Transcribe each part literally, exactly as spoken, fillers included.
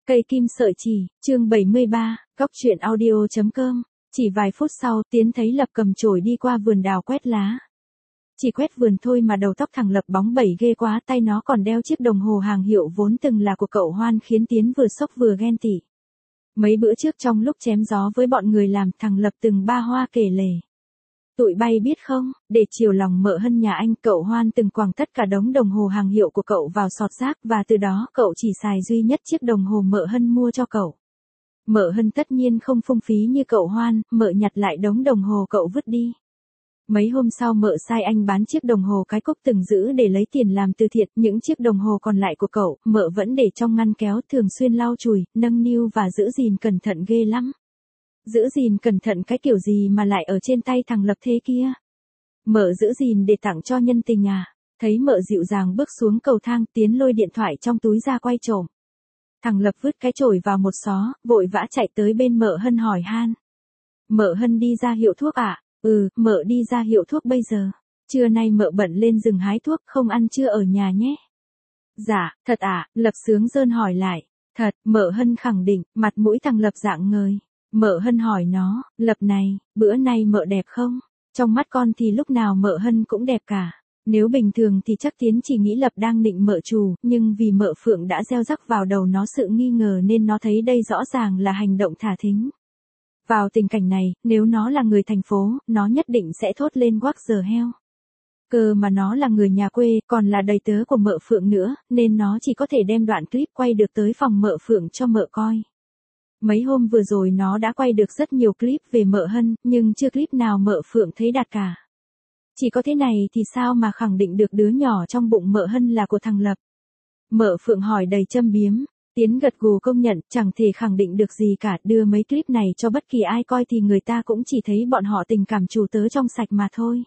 Cây kim sợi chỉ, chương bảy mươi ba, góc truyện audio.com, chỉ vài phút sau Tiến thấy Lập cầm chổi đi qua vườn đào quét lá. Chỉ quét vườn thôi mà đầu tóc thằng Lập bóng bẩy ghê quá, tay nó còn đeo chiếc đồng hồ hàng hiệu vốn từng là của cậu Hoan khiến Tiến vừa sốc vừa ghen tị. Mấy bữa trước trong lúc chém gió với bọn người làm, thằng Lập từng ba hoa kể lể. Tụi bay biết không, để chiều lòng Mợ Hân nhà anh, cậu Hoan từng quẳng tất cả đống đồng hồ hàng hiệu của cậu vào sọt rác và từ đó cậu chỉ xài duy nhất chiếc đồng hồ Mợ Hân mua cho cậu. Mợ Hân tất nhiên không phung phí như cậu Hoan, Mợ nhặt lại đống đồng hồ cậu vứt đi. Mấy hôm sau Mợ sai anh bán chiếc đồng hồ cái cốc từng giữ để lấy tiền làm từ thiện, những chiếc đồng hồ còn lại của cậu, Mợ vẫn để trong ngăn kéo, thường xuyên lau chùi, nâng niu và giữ gìn cẩn thận ghê lắm. Giữ gìn cẩn thận cái kiểu gì mà lại ở trên tay thằng Lập thế kia? Mợ giữ gìn để tặng cho nhân tình à? Thấy Mợ dịu dàng bước xuống cầu thang, Tiến lôi điện thoại trong túi ra quay trộm. Thằng Lập vứt cái chổi vào một xó, vội vã chạy tới bên Mợ Hân hỏi han. Mợ Hân đi ra hiệu thuốc à? Ừ, Mợ đi ra hiệu thuốc bây giờ. Trưa nay Mợ bận lên rừng hái thuốc, không ăn trưa ở nhà nhé. Dạ, thật à? Lập sướng rơn hỏi lại. Thật, Mợ Hân khẳng định, mặt mũi thằng Lập rạng ngời. Mợ Hân hỏi nó, Lập này, bữa nay Mợ đẹp không? Trong mắt con thì lúc nào Mợ Hân cũng đẹp cả. Nếu bình thường thì chắc Tiến chỉ nghĩ Lập đang nịnh Mợ Trù, nhưng vì Mợ Phượng đã gieo rắc vào đầu nó sự nghi ngờ nên nó thấy đây rõ ràng là hành động thả thính. Vào tình cảnh này, nếu nó là người thành phố, nó nhất định sẽ thốt lên quắc giờ heo. Cơ mà nó là người nhà quê, còn là đầy tớ của Mợ Phượng nữa, nên nó chỉ có thể đem đoạn clip quay được tới phòng Mợ Phượng cho Mợ coi. Mấy hôm vừa rồi nó đã quay được rất nhiều clip về Mợ Hân, nhưng chưa clip nào Mợ Phượng thấy đạt cả. Chỉ có thế này thì sao mà khẳng định được đứa nhỏ trong bụng Mợ Hân là của thằng Lập? Mợ Phượng hỏi đầy châm biếm. Tiến gật gù công nhận, chẳng thể khẳng định được gì cả, đưa mấy clip này cho bất kỳ ai coi thì người ta cũng chỉ thấy bọn họ tình cảm chủ tớ trong sạch mà thôi.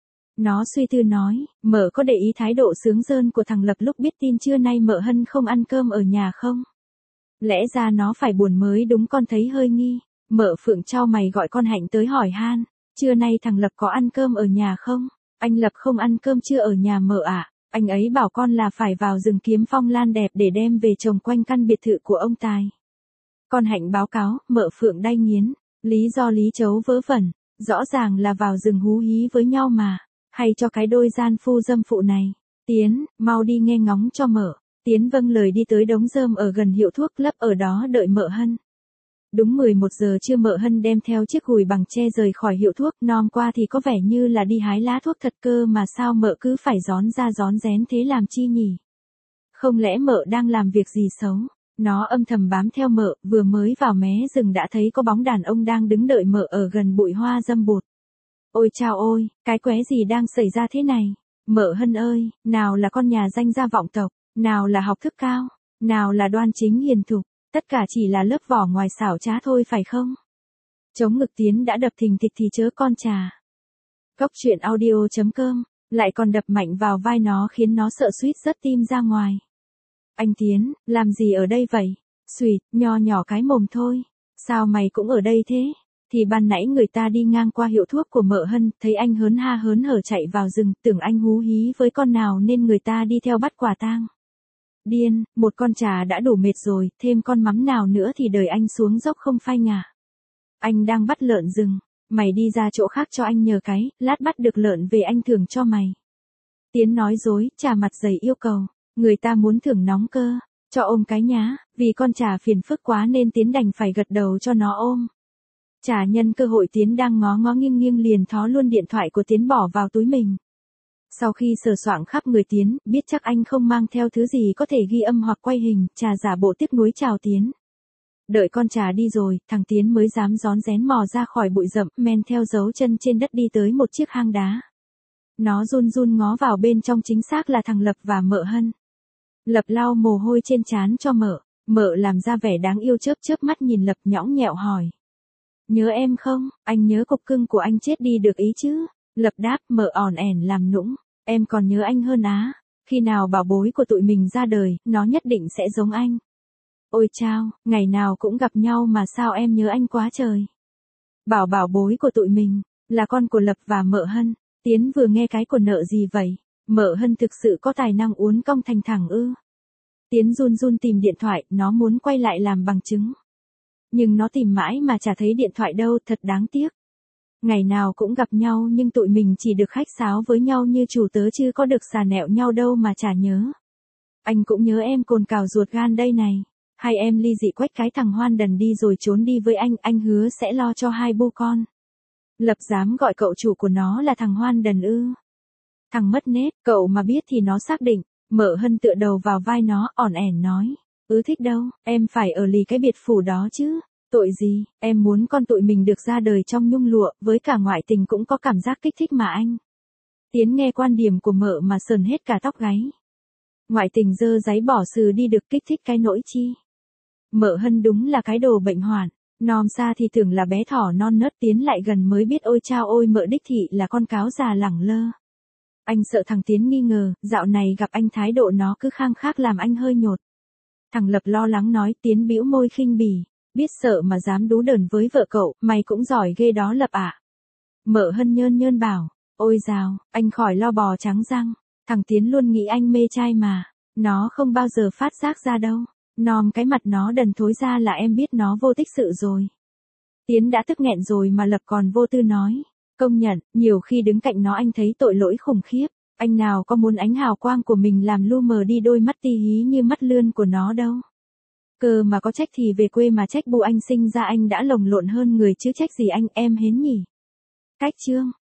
Nó suy tư nói, Mợ có để ý thái độ sướng rơn của thằng Lập lúc biết tin trưa nay Mợ Hân không ăn cơm ở nhà không? Lẽ ra nó phải buồn mới đúng, con thấy hơi nghi. Mợ Phượng trao mày gọi con Hạnh tới hỏi han, trưa nay thằng Lập có ăn cơm ở nhà không? Anh Lập không ăn cơm trưa ở nhà Mợ à? Anh ấy bảo con là phải vào rừng kiếm phong lan đẹp để đem về trồng quanh căn biệt thự của ông Tài. Con Hạnh báo cáo, Mợ Phượng đay nghiến, lý do lý chấu vớ vẩn, rõ ràng là vào rừng hú hí với nhau mà, hay cho cái đôi gian phu dâm phụ này. Tiến, mau đi nghe ngóng cho Mợ. Tiến vâng lời đi tới đống rơm ở gần hiệu thuốc, lấp ở đó đợi Mợ Hân. Đúng mười một giờ trưa Mợ Hân đem theo chiếc gùi bằng tre rời khỏi hiệu thuốc, nom qua thì có vẻ như là đi hái lá thuốc thật cơ mà sao Mợ cứ phải rón ra rón rén thế làm chi nhỉ? Không lẽ Mợ đang làm việc gì xấu? Nó âm thầm bám theo Mợ, vừa mới vào mé rừng đã thấy có bóng đàn ông đang đứng đợi Mợ ở gần bụi hoa dâm bụt. Ôi chao ôi, cái qué gì đang xảy ra thế này? Mợ Hân ơi, nào là con nhà danh gia vọng tộc, nào là học thức cao, nào là đoan chính hiền thục, tất cả chỉ là lớp vỏ ngoài xảo trá thôi phải không? Chống ngực Tiến đã đập thình thịch thì chớ con trà. Góc truyện audio.com, lại còn đập mạnh vào vai nó khiến nó sợ suýt rớt tim ra ngoài. Anh Tiến, làm gì ở đây vậy? Xùyt, nho nhỏ cái mồm thôi. Sao mày cũng ở đây thế? Thì ban nãy người ta đi ngang qua hiệu thuốc của Mợ Hân, thấy anh hớn ha hớn hở chạy vào rừng, tưởng anh hú hí với con nào nên người ta đi theo bắt quả tang. Điên, một con trà đã đủ mệt rồi, thêm con mắm nào nữa thì đời anh xuống dốc không phanh à. Anh đang bắt lợn rừng, mày đi ra chỗ khác cho anh nhờ cái, lát bắt được lợn về anh thưởng cho mày. Tiến nói dối, trà mặt dày yêu cầu, người ta muốn thưởng nóng cơ, cho ôm cái nhá, vì con trà phiền phức quá nên Tiến đành phải gật đầu cho nó ôm. Trà nhân cơ hội Tiến đang ngó ngó nghiêng nghiêng liền thó luôn điện thoại của Tiến bỏ vào túi mình. Sau khi sờ soạng khắp người Tiến, biết chắc anh không mang theo thứ gì có thể ghi âm hoặc quay hình, Trà giả bộ tiếc nuối chào Tiến. Đợi con Trà đi rồi, thằng Tiến mới dám rón rén mò ra khỏi bụi rậm, men theo dấu chân trên đất đi tới một chiếc hang đá. Nó run run ngó vào bên trong, chính xác là thằng Lập và Mợ Hân. Lập lau mồ hôi trên trán cho Mợ, Mợ làm ra vẻ đáng yêu chớp chớp mắt nhìn Lập nhõng nhẽo hỏi. Nhớ em không? Anh nhớ cục cưng của anh chết đi được ý chứ? Lập đáp, Mợ ỏn ẻn làm nũng. Em còn nhớ anh hơn á. Khi nào bảo bối của tụi mình ra đời, nó nhất định sẽ giống anh. Ôi chao, ngày nào cũng gặp nhau mà sao em nhớ anh quá trời. Bảo bảo bối của tụi mình, là con của Lập và Mợ Hân. Tiến vừa nghe cái của nợ gì vậy? Mợ Hân thực sự có tài năng uốn cong thành thẳng ư? Tiến run run tìm điện thoại, nó muốn quay lại làm bằng chứng. Nhưng nó tìm mãi mà chả thấy điện thoại đâu, thật đáng tiếc. Ngày nào cũng gặp nhau nhưng tụi mình chỉ được khách sáo với nhau như chủ tớ chứ có được xà nẹo nhau đâu mà chả nhớ. Anh cũng nhớ em cồn cào ruột gan đây này. Hai em ly dị quách cái thằng hoan đần đi rồi trốn đi với anh, anh hứa sẽ lo cho hai bu con. Lập dám gọi cậu chủ của nó là thằng hoan đần ư. Thằng mất nết, cậu mà biết thì nó xác định. Mợ Hân tựa đầu vào vai nó, ỏn ẻn nói. Ứ thích đâu, em phải ở lì cái biệt phủ đó chứ. Tội gì, em muốn con tụi mình được ra đời trong nhung lụa, với cả ngoại tình cũng có cảm giác kích thích mà anh. Tiến nghe quan điểm của mợ mà sờn hết cả tóc gáy. Ngoại tình dơ giấy bỏ sừ đi được kích thích cái nỗi chi. Mợ Hân đúng là cái đồ bệnh hoạn, nom xa thì tưởng là bé thỏ non nớt, tiến lại gần mới biết ôi chao ôi mợ đích thị là con cáo già lẳng lơ. Anh sợ thằng Tiến nghi ngờ, dạo này gặp anh thái độ nó cứ khăng khắc làm anh hơi nhột. Thằng Lập lo lắng nói, Tiến bĩu môi khinh bỉ, biết sợ mà dám đú đờn với vợ cậu, mày cũng giỏi ghê đó Lập ạ. À. Mợ Hân nhơn nhơn bảo, ôi dào, anh khỏi lo bò trắng răng, thằng Tiến luôn nghĩ anh mê trai mà, nó không bao giờ phát giác ra đâu, nom cái mặt nó đần thối ra là em biết nó vô tích sự rồi. Tiến đã tức nghẹn rồi mà Lập còn vô tư nói. Công nhận, nhiều khi đứng cạnh nó anh thấy tội lỗi khủng khiếp, anh nào có muốn ánh hào quang của mình làm lu mờ đi đôi mắt tí hí như mắt lươn của nó đâu. Cơ mà có trách thì về quê mà trách bu anh sinh ra anh đã lồng lộn hơn người chứ trách gì anh em hến nhỉ. Cách chương.